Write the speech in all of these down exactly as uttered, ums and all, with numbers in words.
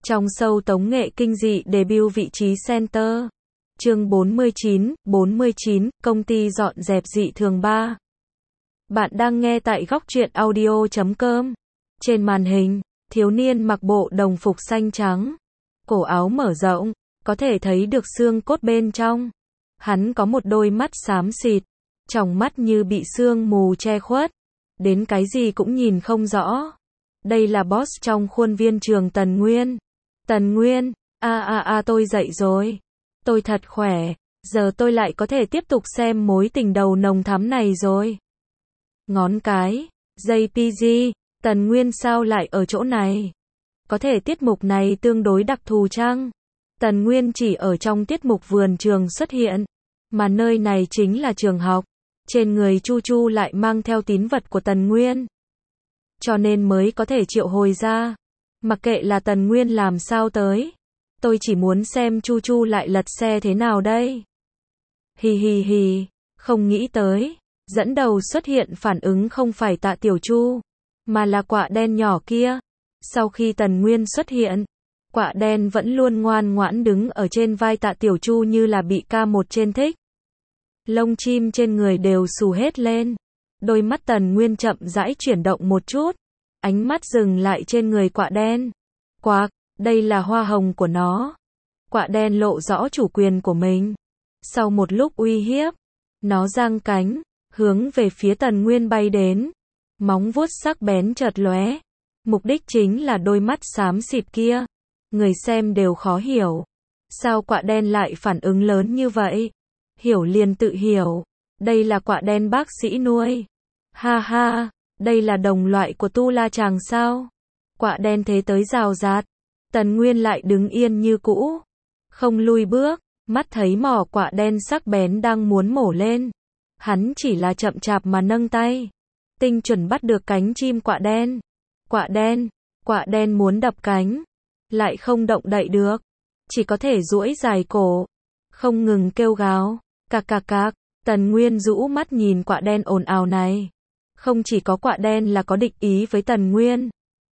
Trong show tống nghệ kinh dị debut vị trí center. Chương bốn mươi chín, bốn mươi chín, công ty dọn dẹp dị thường ba. Bạn đang nghe tại góc truyện audio chấm com. Trên màn hình, thiếu niên mặc bộ đồng phục xanh trắng, cổ áo mở rộng, có thể thấy được xương cốt bên trong. Hắn có một đôi mắt xám xịt, tròng mắt như bị sương mù che khuất, đến cái gì cũng nhìn không rõ. Đây là boss trong khuôn viên trường Tần Nguyên. Tần Nguyên, a a a tôi dậy rồi. Tôi thật khỏe, giờ tôi lại có thể tiếp tục xem mối tình đầu nồng thắm này rồi. Ngón cái, giây pê giê, Tần Nguyên sao lại ở chỗ này? Có thể tiết mục này tương đối đặc thù chăng? Tần Nguyên chỉ ở trong tiết mục vườn trường xuất hiện, mà nơi này chính là trường học. Trên người Chu Chu lại mang theo tín vật của Tần Nguyên, cho nên mới có thể triệu hồi ra. Mặc kệ là Tần Nguyên làm sao tới, tôi chỉ muốn xem Chu Chu lại lật xe thế nào đây. Hì hì hì, không nghĩ tới, dẫn đầu xuất hiện phản ứng không phải Tạ Tiểu Chu, mà là quạ đen nhỏ kia. Sau khi Tần Nguyên xuất hiện, quạ đen vẫn luôn ngoan ngoãn đứng ở trên vai Tạ Tiểu Chu như là bị ca một trên thích. Lông chim trên người đều xù hết lên. Đôi mắt Tần Nguyên chậm rãi chuyển động một chút, ánh mắt dừng lại trên người quạ đen. Quạc, đây là hoa hồng của nó. Quạ đen lộ rõ chủ quyền của mình. Sau một lúc uy hiếp, nó giang cánh, hướng về phía Tần Nguyên bay đến. Móng vuốt sắc bén chợt lóe. Mục đích chính là đôi mắt xám xịt kia. Người xem đều khó hiểu. Sao quạ đen lại phản ứng lớn như vậy? Hiểu liền tự hiểu. Đây là quạ đen bác sĩ nuôi. Ha ha, đây là đồng loại của Tu La Chàng sao? Quạ đen thế tới rào rạt. Tần Nguyên lại đứng yên như cũ, không lui bước, mắt thấy mỏ quạ đen sắc bén đang muốn mổ lên. Hắn chỉ là chậm chạp mà nâng tay, tinh chuẩn bắt được cánh chim quạ đen. Quạ đen, quạ đen muốn đập cánh, lại không động đậy được, chỉ có thể duỗi dài cổ, không ngừng kêu gào, cạc cạc cạc. Tần Nguyên rũ mắt nhìn quạ đen ồn ào này. Không chỉ có quạ đen là có địch ý với Tần Nguyên,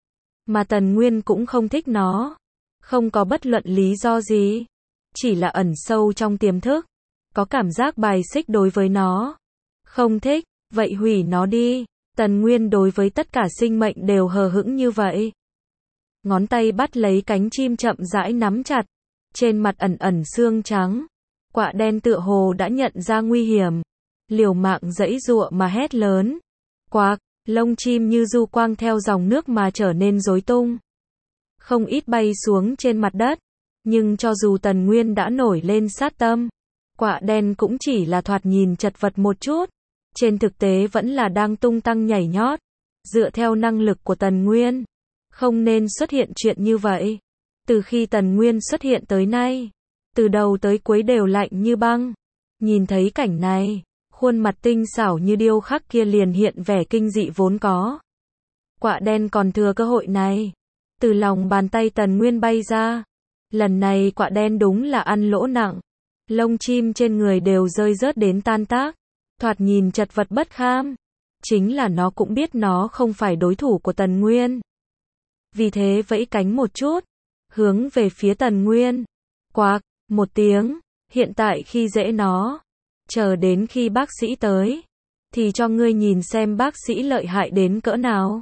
mà Tần Nguyên cũng không thích nó. Không có bất luận lý do gì, chỉ là ẩn sâu trong tiềm thức, có cảm giác bài xích đối với nó. Không thích, vậy hủy nó đi. Tần Nguyên đối với tất cả sinh mệnh đều hờ hững như vậy. Ngón tay bắt lấy cánh chim chậm rãi nắm chặt, trên mặt ẩn ẩn xương trắng. Quạ đen tựa hồ đã nhận ra nguy hiểm, liều mạng giãy giụa mà hét lớn. Quạc, lông chim như du quang theo dòng nước mà trở nên rối tung. Không ít bay xuống trên mặt đất, nhưng cho dù Tần Nguyên đã nổi lên sát tâm, quạ đen cũng chỉ là thoạt nhìn chật vật một chút, trên thực tế vẫn là đang tung tăng nhảy nhót. Dựa theo năng lực của Tần Nguyên, không nên xuất hiện chuyện như vậy. Từ khi Tần Nguyên xuất hiện tới nay, từ đầu tới cuối đều lạnh như băng. Nhìn thấy cảnh này, khuôn mặt tinh xảo như điêu khắc kia liền hiện vẻ kinh dị vốn có. Quạ đen còn thừa cơ hội này, từ lòng bàn tay Tần Nguyên bay ra. Lần này quạ đen đúng là ăn lỗ nặng, lông chim trên người đều rơi rớt đến tan tác, thoạt nhìn chật vật bất kham. Chính là nó cũng biết nó không phải đối thủ của Tần Nguyên, vì thế vẫy cánh một chút, hướng về phía Tần Nguyên. Quạc, một tiếng, hiện tại khi dễ nó, chờ đến khi bác sĩ tới, thì cho ngươi nhìn xem bác sĩ lợi hại đến cỡ nào.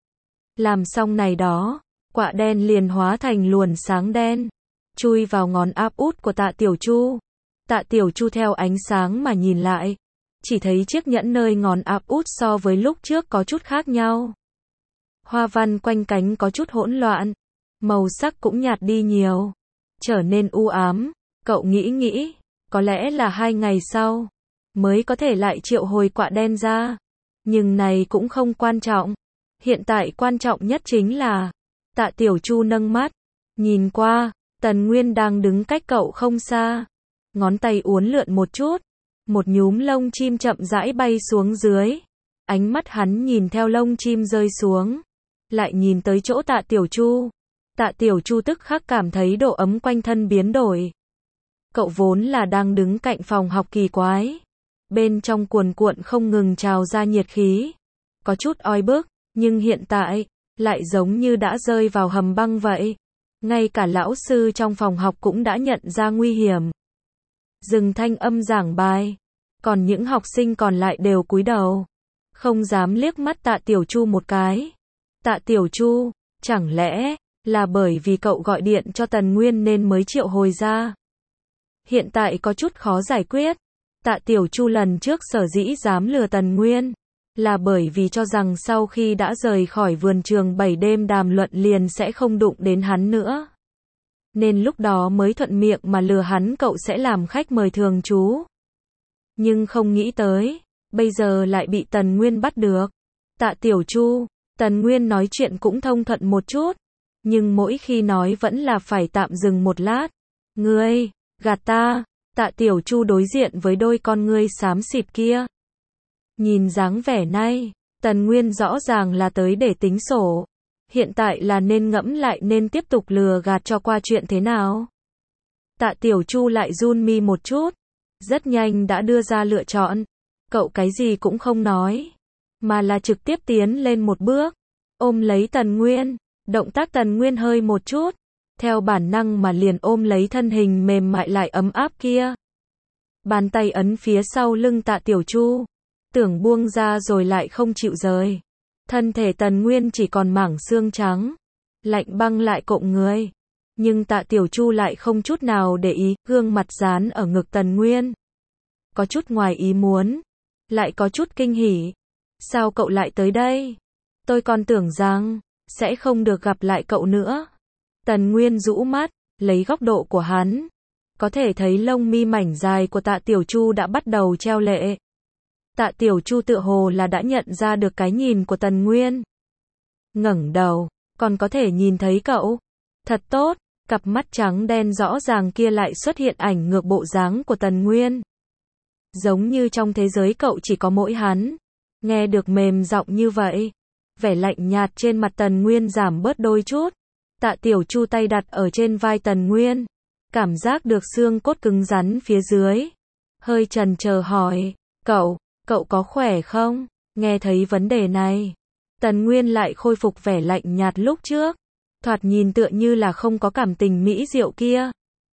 Làm xong này đó, quạ đen liền hóa thành luồn sáng đen, chui vào ngón áp út của Tạ Tiểu Chu. Tạ Tiểu Chu theo ánh sáng mà nhìn lại, chỉ thấy chiếc nhẫn nơi ngón áp út so với lúc trước có chút khác nhau. Hoa văn quanh cánh có chút hỗn loạn, màu sắc cũng nhạt đi nhiều, trở nên u ám. Cậu nghĩ nghĩ, có lẽ là hai ngày sau mới có thể lại triệu hồi quạ đen ra. Nhưng này cũng không quan trọng. Hiện tại quan trọng nhất chính là Tạ Tiểu Chu nâng mắt nhìn qua, Tần Nguyên đang đứng cách cậu không xa. Ngón tay uốn lượn một chút, một nhúm lông chim chậm rãi bay xuống dưới. Ánh mắt hắn nhìn theo lông chim rơi xuống, lại nhìn tới chỗ Tạ Tiểu Chu. Tạ Tiểu Chu tức khắc cảm thấy độ ấm quanh thân biến đổi. Cậu vốn là đang đứng cạnh phòng học kỳ quái, bên trong cuồn cuộn không ngừng trào ra nhiệt khí, có chút oi bức, nhưng hiện tại lại giống như đã rơi vào hầm băng vậy. Ngay cả lão sư trong phòng học cũng đã nhận ra nguy hiểm. Dừng thanh âm giảng bài. Còn những học sinh còn lại đều cúi đầu. Không dám liếc mắt Tạ Tiểu Chu một cái. Tạ Tiểu Chu, chẳng lẽ là bởi vì cậu gọi điện cho Tần Nguyên nên mới triệu hồi ra? Hiện tại có chút khó giải quyết. Tạ Tiểu Chu lần trước sở dĩ dám lừa Tần Nguyên, là bởi vì cho rằng sau khi đã rời khỏi vườn trường bảy đêm đàm luận liền sẽ không đụng đến hắn nữa. Nên lúc đó mới thuận miệng mà lừa hắn cậu sẽ làm khách mời thường trú. Nhưng không nghĩ tới, bây giờ lại bị Tần Nguyên bắt được. Tạ Tiểu Chu, Tần Nguyên nói chuyện cũng thông thuận một chút, nhưng mỗi khi nói vẫn là phải tạm dừng một lát. Ngươi, gạt ta. Tạ Tiểu Chu đối diện với đôi con ngươi xám xịt kia. Nhìn dáng vẻ này, Tần Nguyên rõ ràng là tới để tính sổ. Hiện tại là nên ngẫm lại nên tiếp tục lừa gạt cho qua chuyện thế nào. Tạ Tiểu Chu lại run mi một chút, rất nhanh đã đưa ra lựa chọn. Cậu cái gì cũng không nói, mà là trực tiếp tiến lên một bước, ôm lấy Tần Nguyên. Động tác Tần Nguyên hơi một chút, theo bản năng mà liền ôm lấy thân hình mềm mại lại ấm áp kia. Bàn tay ấn phía sau lưng Tạ Tiểu Chu, tưởng buông ra rồi lại không chịu rời. Thân thể Tần Nguyên chỉ còn mảng xương trắng, lạnh băng lại cộm người. Nhưng Tạ Tiểu Chu lại không chút nào để ý, gương mặt dán ở ngực Tần Nguyên. Có chút ngoài ý muốn, lại có chút kinh hỉ. Sao cậu lại tới đây? Tôi còn tưởng rằng sẽ không được gặp lại cậu nữa. Tần Nguyên rũ mắt, lấy góc độ của hắn, có thể thấy lông mi mảnh dài của Tạ Tiểu Chu đã bắt đầu treo lệ. Tạ Tiểu Chu tựa hồ là đã nhận ra được cái nhìn của Tần Nguyên. Ngẩng đầu, còn có thể nhìn thấy cậu. Thật tốt, cặp mắt trắng đen rõ ràng kia lại xuất hiện ảnh ngược bộ dáng của Tần Nguyên. Giống như trong thế giới cậu chỉ có mỗi hắn. Nghe được mềm giọng như vậy, vẻ lạnh nhạt trên mặt Tần Nguyên giảm bớt đôi chút. Tạ Tiểu Chu tay đặt ở trên vai Tần Nguyên, cảm giác được xương cốt cứng rắn phía dưới. Hơi chần chờ hỏi, cậu, cậu có khỏe không? Nghe thấy vấn đề này, Tần Nguyên lại khôi phục vẻ lạnh nhạt lúc trước. Thoạt nhìn tựa như là không có cảm tình mỹ diệu kia.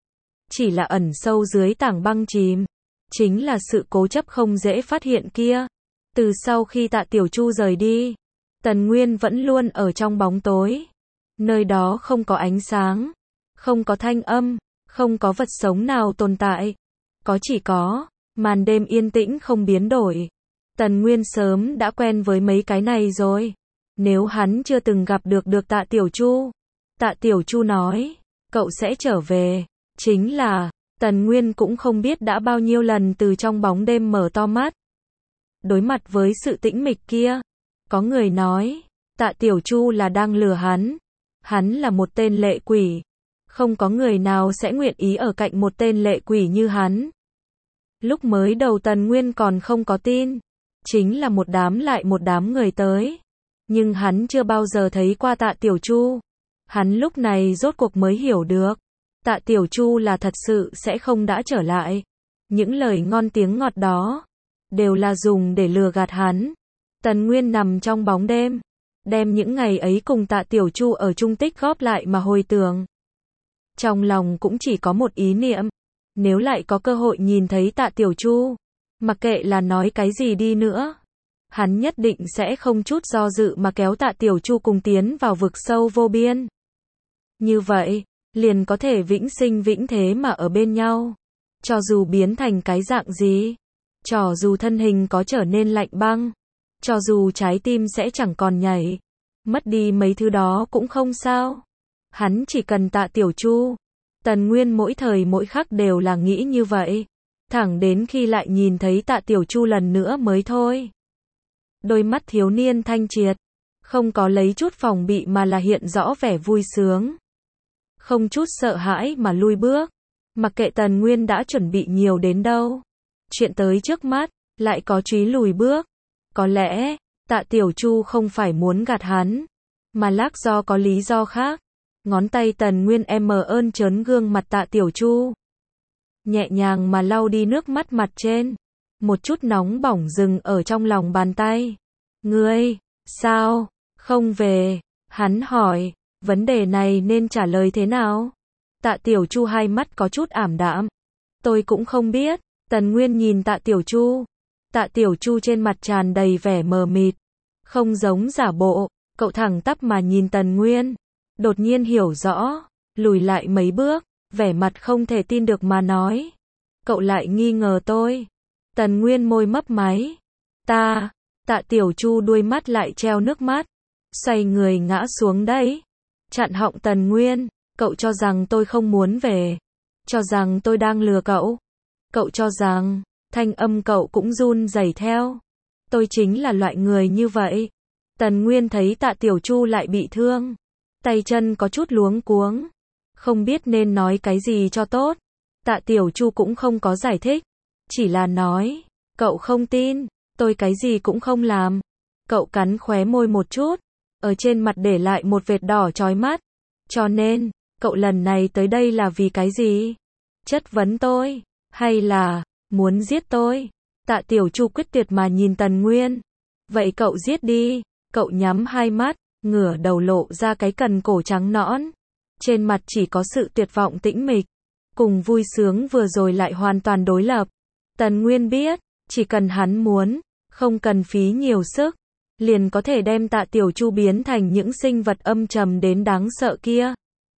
Chỉ là ẩn sâu dưới tảng băng chìm. Chính là sự cố chấp không dễ phát hiện kia. Từ sau khi Tạ Tiểu Chu rời đi, Tần Nguyên vẫn luôn ở trong bóng tối. Nơi đó không có ánh sáng, không có thanh âm, không có vật sống nào tồn tại. Có chỉ có màn đêm yên tĩnh không biến đổi. Tần Nguyên sớm đã quen với mấy cái này rồi. Nếu hắn chưa từng gặp được được Tạ Tiểu Chu, Tạ Tiểu Chu nói, cậu sẽ trở về. Chính là, Tần Nguyên cũng không biết đã bao nhiêu lần từ trong bóng đêm mở to mắt. Đối mặt với sự tĩnh mịch kia, có người nói, Tạ Tiểu Chu là đang lừa hắn. Hắn là một tên lệ quỷ. Không có người nào sẽ nguyện ý ở cạnh một tên lệ quỷ như hắn. Lúc mới đầu Tần Nguyên còn không có tin. Chính là một đám lại một đám người tới. Nhưng hắn chưa bao giờ thấy qua Tạ Tiểu Chu. Hắn lúc này rốt cuộc mới hiểu được. Tạ Tiểu Chu là thật sự sẽ không đã trở lại. Những lời ngon tiếng ngọt đó đều là dùng để lừa gạt hắn. Tần Nguyên nằm trong bóng đêm, đem những ngày ấy cùng Tạ Tiểu Chu ở chung tích góp lại mà hồi tưởng. Trong lòng cũng chỉ có một ý niệm, nếu lại có cơ hội nhìn thấy Tạ Tiểu Chu, mặc kệ là nói cái gì đi nữa, hắn nhất định sẽ không chút do dự mà kéo Tạ Tiểu Chu cùng tiến vào vực sâu vô biên. Như vậy, liền có thể vĩnh sinh vĩnh thế mà ở bên nhau. Cho dù biến thành cái dạng gì, cho dù thân hình có trở nên lạnh băng, cho dù trái tim sẽ chẳng còn nhảy, mất đi mấy thứ đó cũng không sao. Hắn chỉ cần Tạ Tiểu Chu. Tần Nguyên mỗi thời mỗi khắc đều là nghĩ như vậy. Thẳng đến khi lại nhìn thấy Tạ Tiểu Chu lần nữa mới thôi. Đôi mắt thiếu niên thanh triệt, không có lấy chút phòng bị mà là hiện rõ vẻ vui sướng. Không chút sợ hãi mà lui bước. Mặc kệ Tần Nguyên đã chuẩn bị nhiều đến đâu. Chuyện tới trước mắt, lại có chúy lùi bước. Có lẽ, Tạ Tiểu Chu không phải muốn gạt hắn, mà lác do có lý do khác. Ngón tay Tần Nguyên em ơn trớn gương mặt Tạ Tiểu Chu. Nhẹ nhàng mà lau đi nước mắt mặt trên. Một chút nóng bỏng dừng ở trong lòng bàn tay. Ngươi, sao, không về? Hắn hỏi. Vấn đề này nên trả lời thế nào? Tạ Tiểu Chu hai mắt có chút ảm đạm. Tôi cũng không biết. Tần Nguyên nhìn Tạ Tiểu Chu. Tạ Tiểu Chu trên mặt tràn đầy vẻ mờ mịt. Không giống giả bộ, cậu thẳng tắp mà nhìn Tần Nguyên. Đột nhiên hiểu rõ, lùi lại mấy bước, vẻ mặt không thể tin được mà nói. Cậu lại nghi ngờ tôi. Tần Nguyên môi mấp máy. Ta, Tạ Tiểu Chu đuôi mắt lại treo nước mắt. Xoay người ngã xuống đấy. Chặn họng Tần Nguyên. Cậu cho rằng tôi không muốn về. Cho rằng tôi đang lừa cậu. Cậu cho rằng, thanh âm cậu cũng run rẩy theo. Tôi chính là loại người như vậy. Tần Nguyên thấy Tạ Tiểu Chu lại bị thương. Tay chân có chút luống cuống. Không biết nên nói cái gì cho tốt. Tạ Tiểu Chu cũng không có giải thích. Chỉ là nói, cậu không tin, tôi cái gì cũng không làm. Cậu cắn khóe môi một chút. Ở trên mặt để lại một vệt đỏ chói mắt. Cho nên, cậu lần này tới đây là vì cái gì? Chất vấn tôi, hay là muốn giết tôi? Tạ Tiểu Chu quyết tuyệt mà nhìn Tần Nguyên. Vậy cậu giết đi. Cậu nhắm hai mắt, ngửa đầu lộ ra cái cần cổ trắng nõn. Trên mặt chỉ có sự tuyệt vọng tĩnh mịch. Cùng vui sướng vừa rồi lại hoàn toàn đối lập. Tần Nguyên biết, chỉ cần hắn muốn, không cần phí nhiều sức, liền có thể đem Tạ Tiểu Chu biến thành những sinh vật âm trầm đến đáng sợ kia.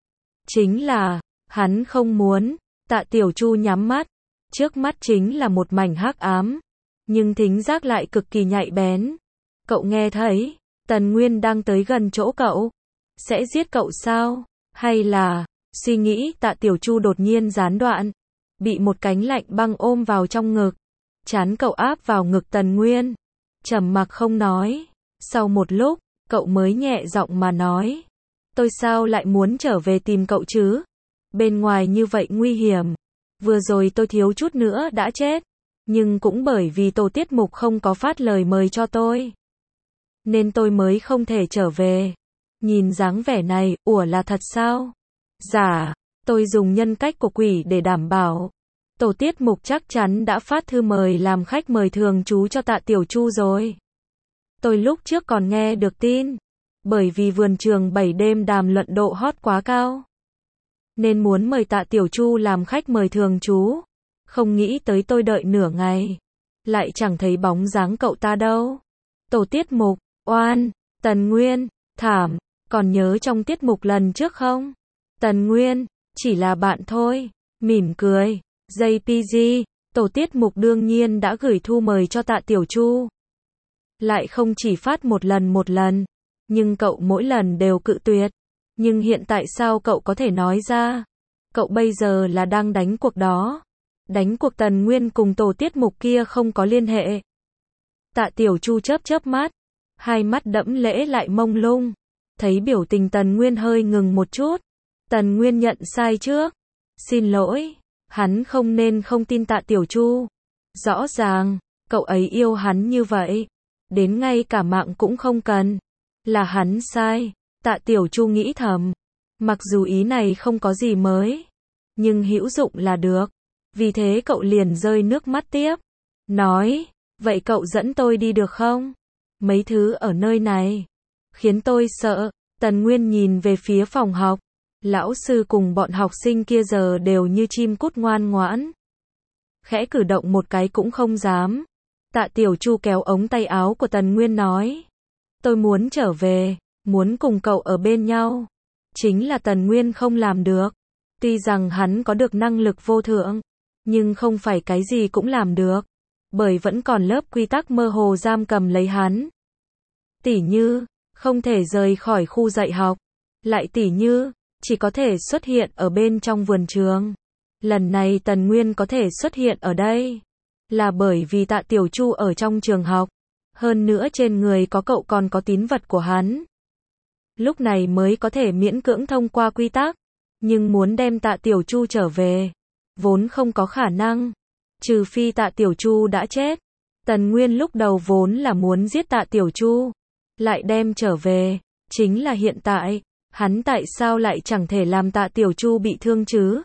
Chính là, hắn không muốn. Tạ Tiểu Chu nhắm mắt. Trước mắt chính là một mảnh hắc ám. Nhưng thính giác lại cực kỳ nhạy bén. Cậu nghe thấy, Tần Nguyên đang tới gần chỗ cậu. Sẽ giết cậu sao? Hay là, suy nghĩ Tạ Tiểu Chu đột nhiên gián đoạn. Bị một cánh lạnh băng ôm vào trong ngực. Chán cậu áp vào ngực Tần Nguyên. Trầm mặc không nói. Sau một lúc, cậu mới nhẹ giọng mà nói. Tôi sao lại muốn trở về tìm cậu chứ? Bên ngoài như vậy nguy hiểm. Vừa rồi tôi thiếu chút nữa đã chết. Nhưng cũng bởi vì tổ tiết mục không có phát lời mời cho tôi. Nên tôi mới không thể trở về. Nhìn dáng vẻ này, ủa là thật sao? Dạ, tôi dùng nhân cách của quỷ để đảm bảo. Tổ tiết mục chắc chắn đã phát thư mời làm khách mời thường trú cho Tạ Tiểu Chu rồi. Tôi lúc trước còn nghe được tin. Bởi vì vườn trường bảy đêm đàm luận độ hot quá cao. Nên muốn mời Tạ Tiểu Chu làm khách mời thường trú. Không nghĩ tới tôi đợi nửa ngày. Lại chẳng thấy bóng dáng cậu ta đâu. Tổ tiết mục, oan, Tần Nguyên, thảm, còn nhớ trong tiết mục lần trước không? Tần Nguyên, chỉ là bạn thôi, mỉm cười. jê pê giê, tổ tiết mục đương nhiên đã gửi thư mời cho Tạ Tiểu Chu. Lại không chỉ phát một lần một lần, nhưng cậu mỗi lần đều cự tuyệt. Nhưng hiện tại sao cậu có thể nói ra? Cậu bây giờ là đang đánh cuộc đó. Đánh cuộc Tần Nguyên cùng tổ tiết mục kia không có liên hệ. Tạ Tiểu Chu chớp chớp mắt. Hai mắt đẫm lễ lại mông lung. Thấy biểu tình Tần Nguyên hơi ngừng một chút. Tần Nguyên nhận sai trước. Xin lỗi. Hắn không nên không tin Tạ Tiểu Chu. Rõ ràng, cậu ấy yêu hắn như vậy. Đến ngay cả mạng cũng không cần. Là hắn sai. Tạ Tiểu Chu nghĩ thầm. Mặc dù ý này không có gì mới. Nhưng hữu dụng là được. Vì thế cậu liền rơi nước mắt tiếp. Nói, vậy cậu dẫn tôi đi được không? Mấy thứ ở nơi này khiến tôi sợ. Tần Nguyên nhìn về phía phòng học. Lão sư cùng bọn học sinh kia giờ đều như chim cút ngoan ngoãn. Khẽ cử động một cái cũng không dám. Tạ Tiểu Chu kéo ống tay áo của Tần Nguyên nói. Tôi muốn trở về, muốn cùng cậu ở bên nhau. Chính là Tần Nguyên không làm được. Tuy rằng hắn có được năng lực vô thượng, nhưng không phải cái gì cũng làm được. Bởi vẫn còn lớp quy tắc mơ hồ giam cầm lấy hắn. Tỉ như, không thể rời khỏi khu dạy học. Lại tỉ như, chỉ có thể xuất hiện ở bên trong vườn trường. Lần này Tần Nguyên có thể xuất hiện ở đây. Là bởi vì Tạ Tiểu Chu ở trong trường học. Hơn nữa trên người có cậu còn có tín vật của hắn. Lúc này mới có thể miễn cưỡng thông qua quy tắc. Nhưng muốn đem Tạ Tiểu Chu trở về. Vốn không có khả năng. Trừ phi Tạ Tiểu Chu đã chết. Tần Nguyên lúc đầu vốn là muốn giết Tạ Tiểu Chu. Lại đem trở về. Chính là hiện tại. Hắn tại sao lại chẳng thể làm Tạ Tiểu Chu bị thương chứ?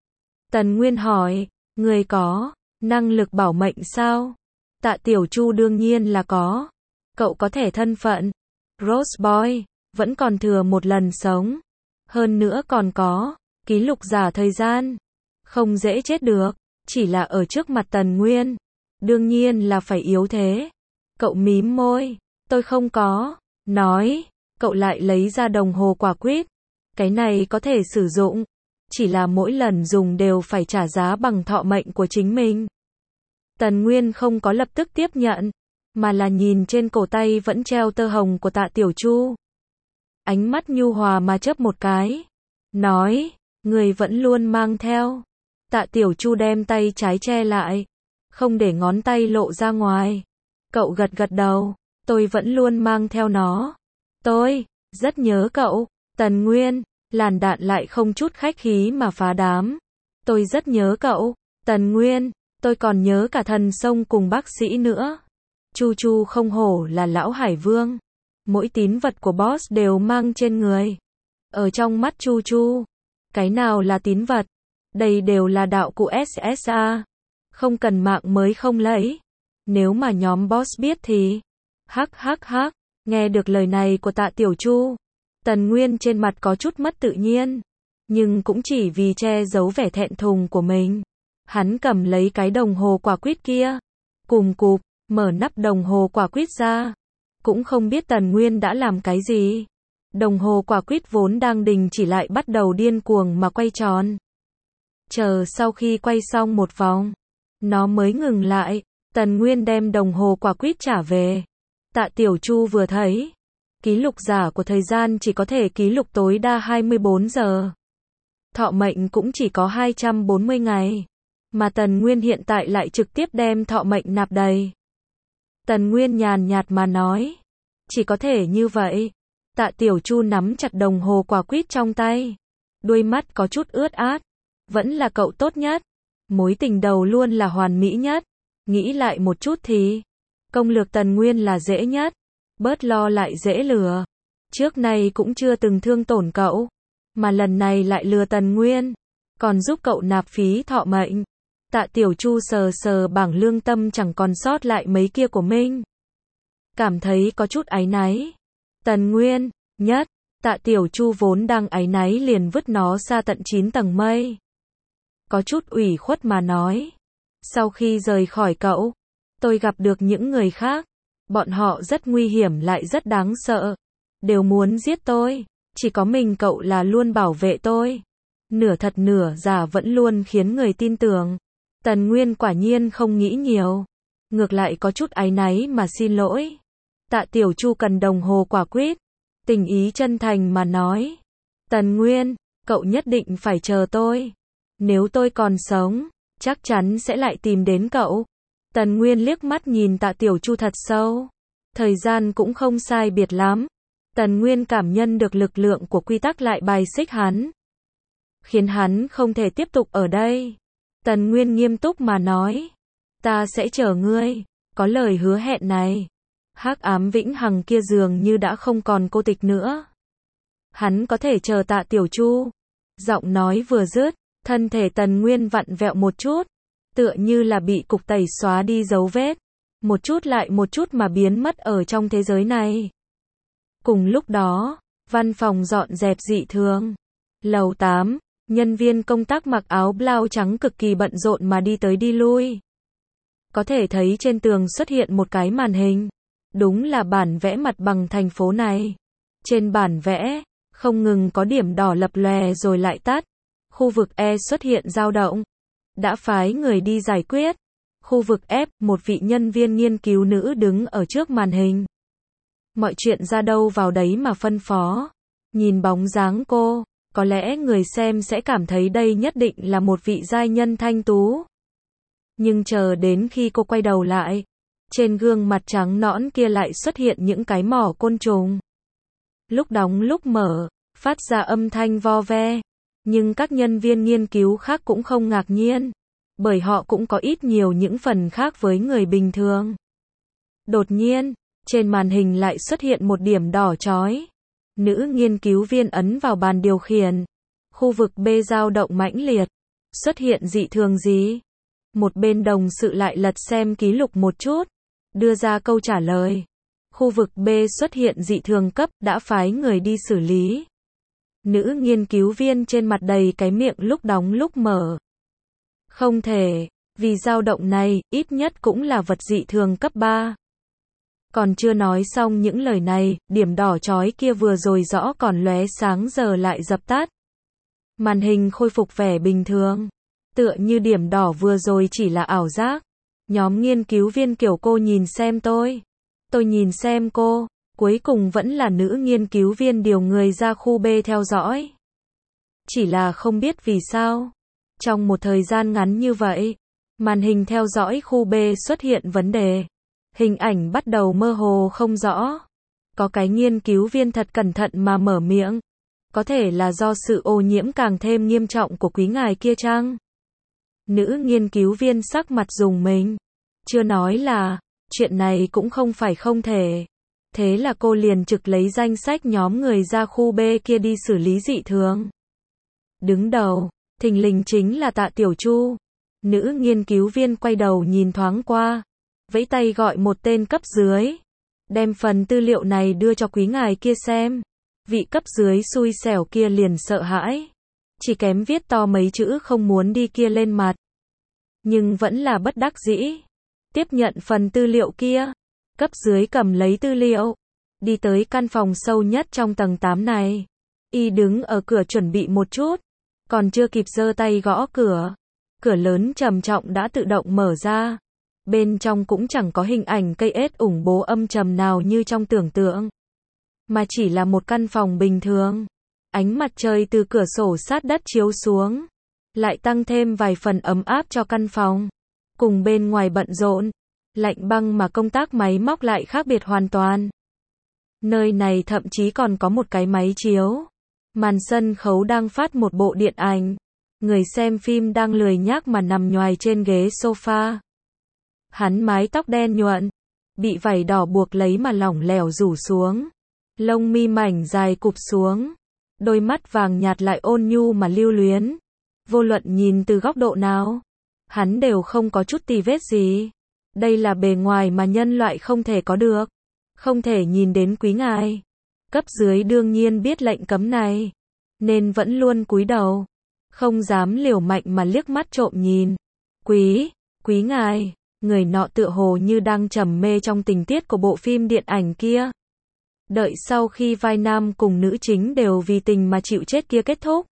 Tần Nguyên hỏi. Người có năng lực bảo mệnh sao? Tạ Tiểu Chu đương nhiên là có. Cậu có thể thân phận Rose Boy. Vẫn còn thừa một lần sống. Hơn nữa còn có ký lục giả thời gian. Không dễ chết được, chỉ là ở trước mặt Tần Nguyên. Đương nhiên là phải yếu thế. Cậu mím môi, tôi không có. Nói, cậu lại lấy ra đồng hồ quả quýt. Cái này có thể sử dụng. Chỉ là mỗi lần dùng đều phải trả giá bằng thọ mệnh của chính mình. Tần Nguyên không có lập tức tiếp nhận, mà là nhìn trên cổ tay vẫn treo tơ hồng của Tạ Tiểu Chu. Ánh mắt nhu hòa mà chớp một cái. Nói, người vẫn luôn mang theo. Tạ Tiểu Chu đem tay trái che lại, không để ngón tay lộ ra ngoài. Cậu gật gật đầu, tôi vẫn luôn mang theo nó. Tôi, rất nhớ cậu. Tần Nguyên, làn đạn lại không chút khách khí mà phá đám. Tôi rất nhớ cậu. Tần Nguyên, tôi còn nhớ cả thần sông cùng bác sĩ nữa. Chu Chu không hổ là lão Hải Vương. Mỗi tín vật của boss đều mang trên người. Ở trong mắt Chu Chu, cái nào là tín vật? Đây đều là đạo cụ ét ét a. Không cần mạng mới không lấy. Nếu mà nhóm boss biết thì... Hắc hắc hắc, nghe được lời này của Tạ Tiểu Chu. Tần Nguyên trên mặt có chút mất tự nhiên. Nhưng cũng chỉ vì che giấu vẻ thẹn thùng của mình. Hắn cầm lấy cái đồng hồ quả quýt kia. Cùm cụp, mở nắp đồng hồ quả quýt ra. Cũng không biết Tần Nguyên đã làm cái gì. Đồng hồ quả quýt vốn đang đình chỉ lại bắt đầu điên cuồng mà quay tròn. Chờ sau khi quay xong một vòng, nó mới ngừng lại. Tần Nguyên đem đồng hồ quả quýt trả về. Tạ Tiểu Chu vừa thấy, ký lục giả của thời gian chỉ có thể ký lục tối đa hai mươi bốn giờ. Thọ mệnh cũng chỉ có hai trăm bốn mươi ngày. Mà Tần Nguyên hiện tại lại trực tiếp đem thọ mệnh nạp đầy. Tần Nguyên nhàn nhạt mà nói. Chỉ có thể như vậy. Tạ Tiểu Chu nắm chặt đồng hồ quả quýt trong tay. Đuôi mắt có chút ướt át. Vẫn là cậu tốt nhất. Mối tình đầu luôn là hoàn mỹ nhất. Nghĩ lại một chút thì, công lược Tần Nguyên là dễ nhất. Bớt lo lại dễ lừa. Trước này cũng chưa từng thương tổn cậu. Mà lần này lại lừa Tần Nguyên. Còn giúp cậu nạp phí thọ mệnh. Tạ Tiểu Chu sờ sờ bảng lương tâm chẳng còn sót lại mấy kia của mình. Cảm thấy có chút áy náy. Tần Nguyên, nhất. Tạ Tiểu Chu vốn đang áy náy liền vứt nó xa tận chín tầng mây. Có chút ủy khuất mà nói. Sau khi rời khỏi cậu, tôi gặp được những người khác. Bọn họ rất nguy hiểm lại rất đáng sợ. Đều muốn giết tôi. Chỉ có mình cậu là luôn bảo vệ tôi. Nửa thật nửa giả vẫn luôn khiến người tin tưởng. Tần Nguyên quả nhiên không nghĩ nhiều. Ngược lại có chút áy náy mà xin lỗi. Tạ Tiểu Chu cần đồng hồ quả quýt. Tình ý chân thành mà nói. Tần Nguyên, cậu nhất định phải chờ tôi. Nếu tôi còn sống, chắc chắn sẽ lại tìm đến cậu. Tần Nguyên liếc mắt nhìn Tạ Tiểu Chu thật sâu. Thời gian cũng không sai biệt lắm. Tần Nguyên cảm nhận được lực lượng của quy tắc lại bài xích hắn. Khiến hắn không thể tiếp tục ở đây. Tần Nguyên nghiêm túc mà nói. Ta sẽ chờ ngươi. Có lời hứa hẹn này. Hắc ám vĩnh hằng kia dường như đã không còn cô tịch nữa. Hắn có thể chờ Tạ Tiểu Chu. Giọng nói vừa dứt, thân thể Tần Nguyên vặn vẹo một chút. Tựa như là bị cục tẩy xóa đi dấu vết. Một chút lại một chút mà biến mất ở trong thế giới này. Cùng lúc đó, văn phòng dọn dẹp dị thường. Lầu tám, nhân viên công tác mặc áo blau trắng cực kỳ bận rộn mà đi tới đi lui. Có thể thấy trên tường xuất hiện một cái màn hình. Đúng là bản vẽ mặt bằng thành phố này. Trên bản vẽ, không ngừng có điểm đỏ lập lòe rồi lại tắt. Khu vực E xuất hiện dao động. Đã phái người đi giải quyết. Khu vực F, một vị nhân viên nghiên cứu nữ đứng ở trước màn hình. Mọi chuyện ra đâu vào đấy mà phân phó. Nhìn bóng dáng cô, có lẽ người xem sẽ cảm thấy đây nhất định là một vị giai nhân thanh tú. Nhưng chờ đến khi cô quay đầu lại, trên gương mặt trắng nõn kia lại xuất hiện những cái mỏ côn trùng. Lúc đóng lúc mở, phát ra âm thanh vo ve. Nhưng các nhân viên nghiên cứu khác cũng không ngạc nhiên. Bởi họ cũng có ít nhiều những phần khác với người bình thường. Đột nhiên, trên màn hình lại xuất hiện một điểm đỏ chói. Nữ nghiên cứu viên ấn vào bàn điều khiển. Khu vực B dao động mãnh liệt. Xuất hiện dị thường gì? Một bên đồng sự lại lật xem ký lục một chút. Đưa ra câu trả lời. Khu vực B xuất hiện dị thường cấp, đã phái người đi xử lý. Nữ nghiên cứu viên trên mặt đầy cái miệng lúc đóng lúc mở. Không thể, vì dao động này, ít nhất cũng là vật dị thường cấp ba. Còn chưa nói xong những lời này, điểm đỏ chói kia vừa rồi rõ còn lóe sáng giờ lại dập tắt. Màn hình khôi phục vẻ bình thường. Tựa như điểm đỏ vừa rồi chỉ là ảo giác. Nhóm nghiên cứu viên kiểu cô nhìn xem tôi. Tôi nhìn xem cô. Cuối cùng vẫn là nữ nghiên cứu viên điều người ra khu B theo dõi. Chỉ là không biết vì sao. Trong một thời gian ngắn như vậy, màn hình theo dõi khu B xuất hiện vấn đề. Hình ảnh bắt đầu mơ hồ không rõ. Có cái nghiên cứu viên thật cẩn thận mà mở miệng. Có thể là do sự ô nhiễm càng thêm nghiêm trọng của quý ngài kia chăng? Nữ nghiên cứu viên sắc mặt rùng mình. Chưa nói là, chuyện này cũng không phải không thể. Thế là cô liền trực lấy danh sách nhóm người ra khu B kia đi xử lý dị thường. Đứng đầu, thình lình chính là Tạ Tiểu Chu. Nữ nghiên cứu viên quay đầu nhìn thoáng qua. Vẫy tay gọi một tên cấp dưới. Đem phần tư liệu này đưa cho quý ngài kia xem. Vị cấp dưới xui xẻo kia liền sợ hãi. Chỉ kém viết to mấy chữ không muốn đi kia lên mặt. Nhưng vẫn là bất đắc dĩ. Tiếp nhận phần tư liệu kia. Cấp dưới cầm lấy tư liệu. Đi tới căn phòng sâu nhất trong tầng tám này. Y đứng ở cửa chuẩn bị một chút. Còn chưa kịp giơ tay gõ cửa. Cửa lớn trầm trọng đã tự động mở ra. Bên trong cũng chẳng có hình ảnh cây ếch ủng bố âm trầm nào như trong tưởng tượng. Mà chỉ là một căn phòng bình thường. Ánh mặt trời từ cửa sổ sát đất chiếu xuống. Lại tăng thêm vài phần ấm áp cho căn phòng. Cùng bên ngoài bận rộn. Lạnh băng mà công tác máy móc lại khác biệt hoàn toàn. Nơi này thậm chí còn có một cái máy chiếu. Màn sân khấu đang phát một bộ điện ảnh. Người xem phim đang lười nhác mà nằm nhoài trên ghế sofa. Hắn mái tóc đen nhuận. Bị vảy đỏ buộc lấy mà lỏng lẻo rủ xuống. Lông mi mảnh dài cụp xuống. Đôi mắt vàng nhạt lại ôn nhu mà lưu luyến. Vô luận nhìn từ góc độ nào. Hắn đều không có chút tì vết gì. Đây là bề ngoài mà nhân loại không thể có được. Không thể nhìn đến quý ngài. Cấp dưới đương nhiên biết lệnh cấm này. Nên vẫn luôn cúi đầu. Không dám liều mạnh mà liếc mắt trộm nhìn. Quý, quý ngài. Người nọ tựa hồ như đang trầm mê trong tình tiết của bộ phim điện ảnh kia. Đợi sau khi vai nam cùng nữ chính đều vì tình mà chịu chết kia kết thúc.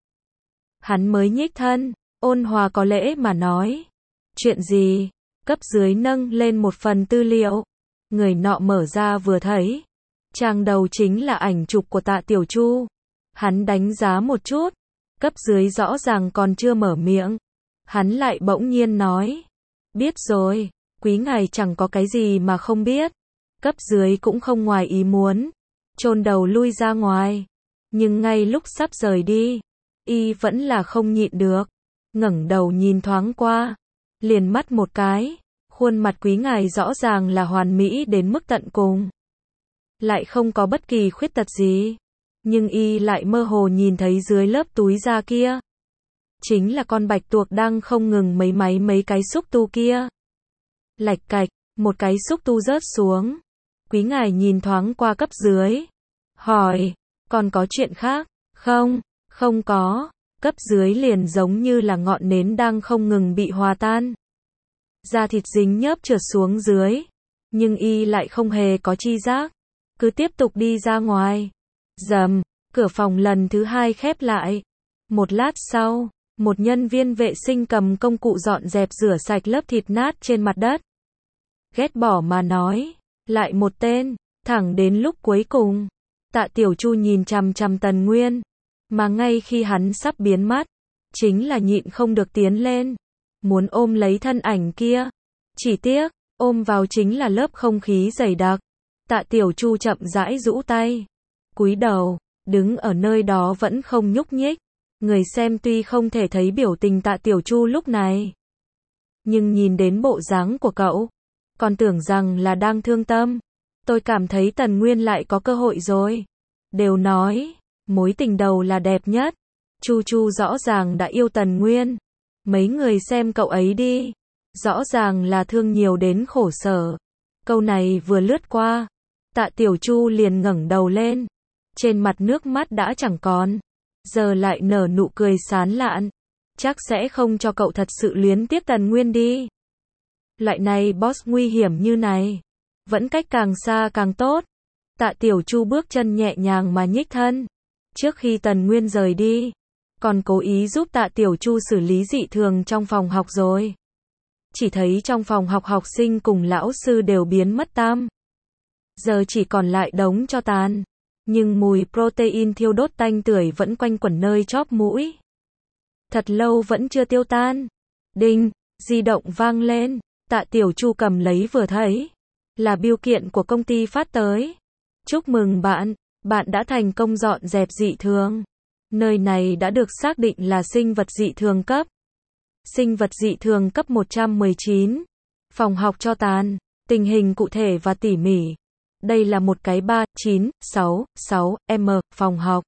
Hắn mới nhích thân, ôn hòa có lễ mà nói. Chuyện gì? Cấp dưới nâng lên một phần tư liệu. Người nọ mở ra vừa thấy. Trang đầu chính là ảnh chụp của Tạ Tiểu Chu. Hắn đánh giá một chút. Cấp dưới rõ ràng còn chưa mở miệng. Hắn lại bỗng nhiên nói. Biết rồi, quý ngài chẳng có cái gì mà không biết. Cấp dưới cũng không ngoài ý muốn. Chôn đầu lui ra ngoài. Nhưng ngay lúc sắp rời đi. Y vẫn là không nhịn được. Ngẩng đầu nhìn thoáng qua. Liền mắt một cái. Khuôn mặt quý ngài rõ ràng là hoàn mỹ đến mức tận cùng. Lại không có bất kỳ khuyết tật gì. Nhưng y lại mơ hồ nhìn thấy dưới lớp túi da kia. Chính là con bạch tuộc đang không ngừng mấy máy mấy cái xúc tu kia. Lạch cạch, một cái xúc tu rớt xuống. Quý ngài nhìn thoáng qua cấp dưới. Hỏi, còn có chuyện khác? Không, không có. Cấp dưới liền giống như là ngọn nến đang không ngừng bị hòa tan. Da thịt dính nhớp trượt xuống dưới. Nhưng y lại không hề có chi giác. Cứ tiếp tục đi ra ngoài. Rầm, cửa phòng lần thứ hai khép lại. Một lát sau, một nhân viên vệ sinh cầm công cụ dọn dẹp rửa sạch lớp thịt nát trên mặt đất. Ghét bỏ mà nói. Lại một tên, thẳng đến lúc cuối cùng. Tạ Tiểu Chu nhìn chằm chằm Tần Nguyên. Mà ngay khi hắn sắp biến mất, chính là nhịn không được tiến lên. Muốn ôm lấy thân ảnh kia. Chỉ tiếc, ôm vào chính là lớp không khí dày đặc. Tạ Tiểu Chu chậm rãi rũ tay. Cúi đầu, đứng ở nơi đó vẫn không nhúc nhích. Người xem tuy không thể thấy biểu tình Tạ Tiểu Chu lúc này. Nhưng nhìn đến bộ dáng của cậu. Còn tưởng rằng là đang thương tâm. Tôi cảm thấy Tần Nguyên lại có cơ hội rồi. Đều nói, mối tình đầu là đẹp nhất. Chu Chu rõ ràng đã yêu Tần Nguyên. Mấy người xem cậu ấy đi. Rõ ràng là thương nhiều đến khổ sở. Câu này vừa lướt qua. Tạ Tiểu Chu liền ngẩng đầu lên. Trên mặt nước mắt đã chẳng còn. giờ lại nở nụ cười sán lạn. Chắc sẽ không cho cậu thật sự luyến tiếc Tần Nguyên đi. Loại này boss nguy hiểm như này, vẫn cách càng xa càng tốt. Tạ Tiểu Chu bước chân nhẹ nhàng mà nhích thân. Trước khi Tần Nguyên rời đi, còn cố ý giúp Tạ Tiểu Chu xử lý dị thường trong phòng học rồi. Chỉ thấy trong phòng học học sinh cùng lão sư đều biến mất tam. Giờ chỉ còn lại đống tro tàn. Nhưng mùi protein thiêu đốt tanh tưởi vẫn quanh quẩn nơi chóp mũi. Thật lâu vẫn chưa tiêu tan. Đinh, di động vang lên. Tạ Tiểu Chu cầm lấy vừa thấy. Là bưu kiện của công ty phát tới. Chúc mừng bạn, bạn đã thành công dọn dẹp dị thường. Nơi này đã được xác định là sinh vật dị thường cấp. Sinh vật dị thường cấp một trăm mười chín. Phòng học tro tàn. Tình hình cụ thể và tỉ mỉ. Đây là một cái ba chín sáu sáu em phòng học.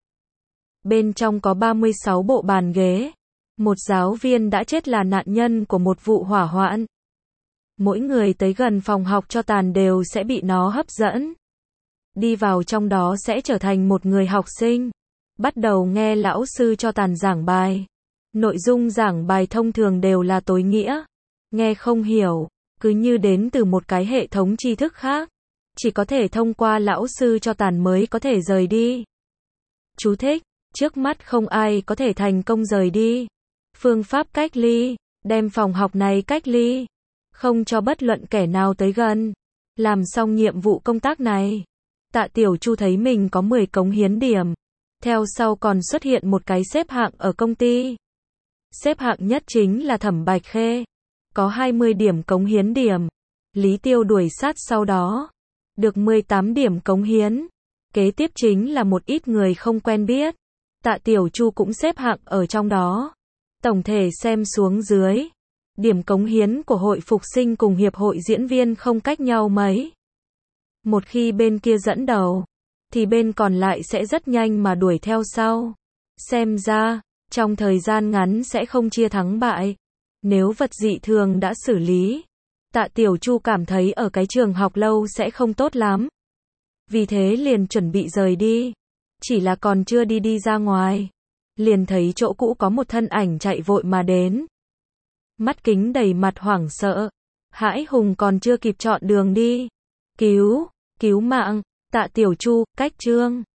Bên trong có ba mươi sáu bộ bàn ghế. Một giáo viên đã chết là nạn nhân của một vụ hỏa hoạn. Mỗi người tới gần phòng học tro tàn đều sẽ bị nó hấp dẫn. Đi vào trong đó sẽ trở thành một người học sinh. Bắt đầu nghe lão sư tro tàn giảng bài. Nội dung giảng bài thông thường đều là tối nghĩa. Nghe không hiểu, cứ như đến từ một cái hệ thống tri thức khác. Chỉ có thể thông qua lão sư tro tàn mới có thể rời đi. Chú thích, trước mắt không ai có thể thành công rời đi. Phương pháp cách ly, đem phòng học này cách ly. Không cho bất luận kẻ nào tới gần. Làm xong nhiệm vụ công tác này, Tạ Tiểu Chu thấy mình có mười cống hiến điểm. Theo sau còn xuất hiện một cái xếp hạng ở công ty. Xếp hạng nhất chính là Thẩm Bạch Khê. Có hai mươi điểm cống hiến điểm. Lý Tiêu đuổi sát sau đó. Được mười tám điểm cống hiến. Kế tiếp chính là một ít người không quen biết. Tạ Tiểu Chu cũng xếp hạng ở trong đó. Tổng thể xem xuống dưới. Điểm cống hiến của hội phục sinh cùng hiệp hội diễn viên không cách nhau mấy. Một khi bên kia dẫn đầu, thì bên còn lại sẽ rất nhanh mà đuổi theo sau. Xem ra, trong thời gian ngắn sẽ không chia thắng bại. Nếu vật dị thường đã xử lý, Tạ Tiểu Chu cảm thấy ở cái trường học lâu sẽ không tốt lắm. Vì thế liền chuẩn bị rời đi. Chỉ là còn chưa đi đi ra ngoài, liền thấy chỗ cũ có một thân ảnh chạy vội mà đến. Mắt kính đầy mặt hoảng sợ. Hãi hùng còn chưa kịp chọn đường đi. Cứu, cứu mạng, Tạ Tiểu Chu, cách chương.